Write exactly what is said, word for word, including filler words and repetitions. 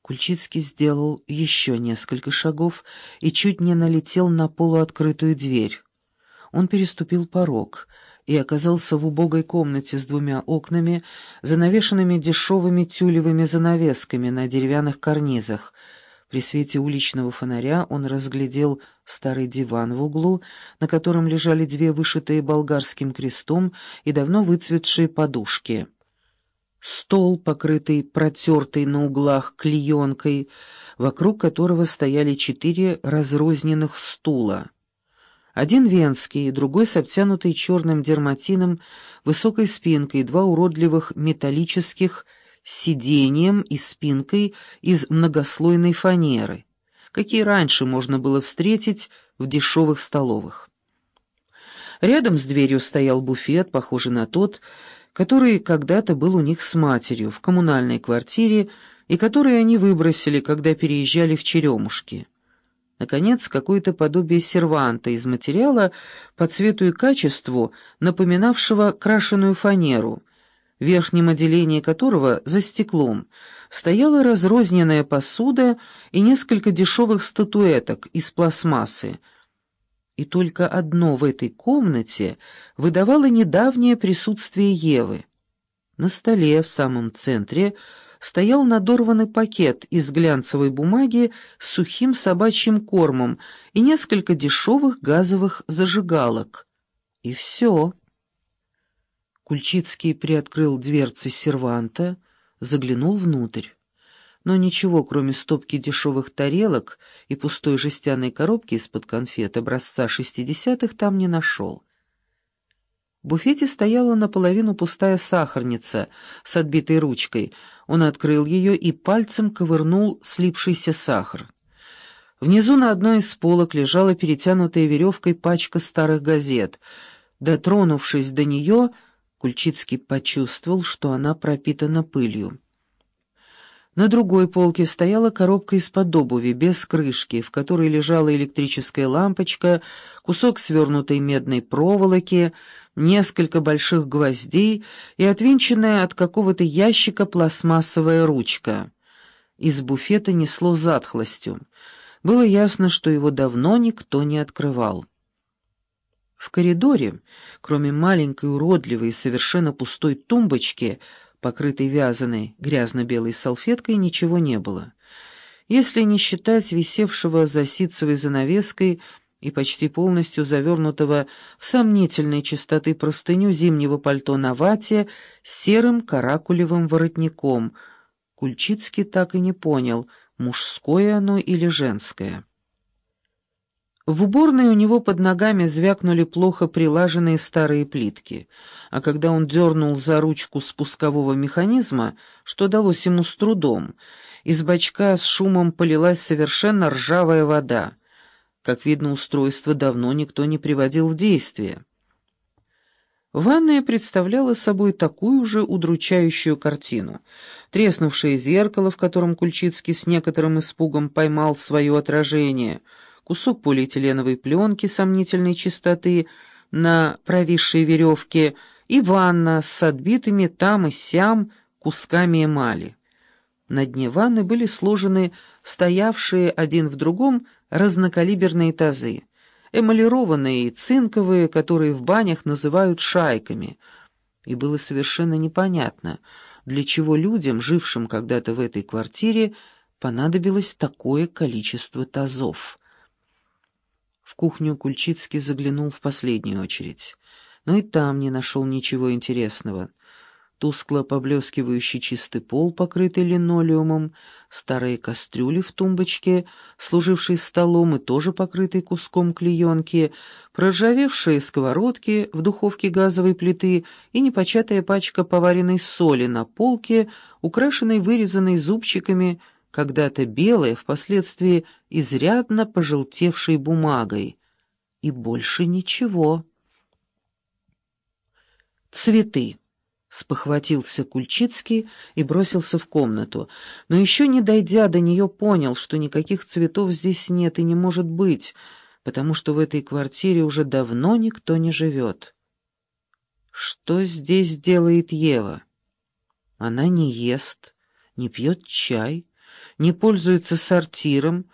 Кульчицкий сделал еще несколько шагов и чуть не налетел на полуоткрытую дверь. Он переступил порог и оказался в убогой комнате с двумя окнами, занавешенными дешевыми тюлевыми занавесками на деревянных карнизах. При свете уличного фонаря он разглядел старый диван в углу, на котором лежали две вышитые болгарским крестом и давно выцветшие подушки. Стол, покрытый протертой на углах клеенкой, вокруг которого стояли четыре разрозненных стула. Один венский, другой с обтянутой черным дерматином, высокой спинкой, два уродливых металлических с сиденьем и спинкой из многослойной фанеры, какие раньше можно было встретить в дешевых столовых. Рядом с дверью стоял буфет, похожий на тот, который когда-то был у них с матерью в коммунальной квартире и который они выбросили, когда переезжали в Черемушки. Наконец, какое-то подобие серванта из материала по цвету и качеству, напоминавшего крашеную фанеру, в верхнем отделении которого, за стеклом, стояла разрозненная посуда и несколько дешевых статуэток из пластмассы. И только одно в этой комнате выдавало недавнее присутствие Евы. На столе в самом центре стоял надорванный пакет из глянцевой бумаги с сухим собачьим кормом и несколько дешевых газовых зажигалок. И все. Кульчицкий приоткрыл дверцы серванта, заглянул внутрь. Но ничего, кроме стопки дешевых тарелок и пустой жестяной коробки из-под конфет образца шестидесятых, там не нашел. В буфете стояла наполовину пустая сахарница с отбитой ручкой. Он открыл ее и пальцем ковырнул слипшийся сахар. Внизу на одной из полок лежала перетянутая веревкой пачка старых газет. Дотронувшись до нее, Кульчицкий почувствовал, что она пропитана пылью. На другой полке стояла коробка из-под обуви, без крышки, в которой лежала электрическая лампочка, кусок свернутой медной проволоки, несколько больших гвоздей и отвинченная от какого-то ящика пластмассовая ручка. Из буфета несло затхлостью. Было ясно, что его давно никто не открывал. В коридоре, кроме маленькой уродливой и совершенно пустой тумбочки, покрытой вязаной грязно-белой салфеткой, ничего не было. Если не считать висевшего за ситцевой занавеской и почти полностью завернутого в сомнительной чистоты простыню зимнего пальто на вате с серым каракулевым воротником, Кульчицкий так и не понял, мужское оно или женское. В уборной у него под ногами звякнули плохо прилаженные старые плитки, а когда он дернул за ручку спускового механизма, что далось ему с трудом, из бачка с шумом полилась совершенно ржавая вода. Как видно, устройство давно никто не приводил в действие. Ванная представляла собой такую же удручающую картину. Треснувшее зеркало, в котором Кульчицкий с некоторым испугом поймал свое отражение — кусок полиэтиленовой пленки сомнительной чистоты на провисшей веревке и ванна с отбитыми там и сям кусками эмали. На дне ванны были сложены стоявшие один в другом разнокалиберные тазы, эмалированные и цинковые, которые в банях называют шайками. И было совершенно непонятно, для чего людям, жившим когда-то в этой квартире, понадобилось такое количество тазов. В кухню Кульчицкий заглянул в последнюю очередь, но и там не нашел ничего интересного. Тускло поблескивающий чистый пол, покрытый линолеумом, старые кастрюли в тумбочке, служившие столом и тоже покрытые куском клеенки, проржавевшие сковородки в духовке газовой плиты и непочатая пачка поваренной соли на полке, украшенной вырезанной зубчиками, когда-то белой, впоследствии изрядно пожелтевшей бумагой. И больше ничего. «Цветы», — спохватился Кульчицкий и бросился в комнату, но еще не дойдя до нее, понял, что никаких цветов здесь нет и не может быть, потому что в этой квартире уже давно никто не живет. Что здесь делает Ева? Она не ест, не пьет чай, не пользуется сортиром,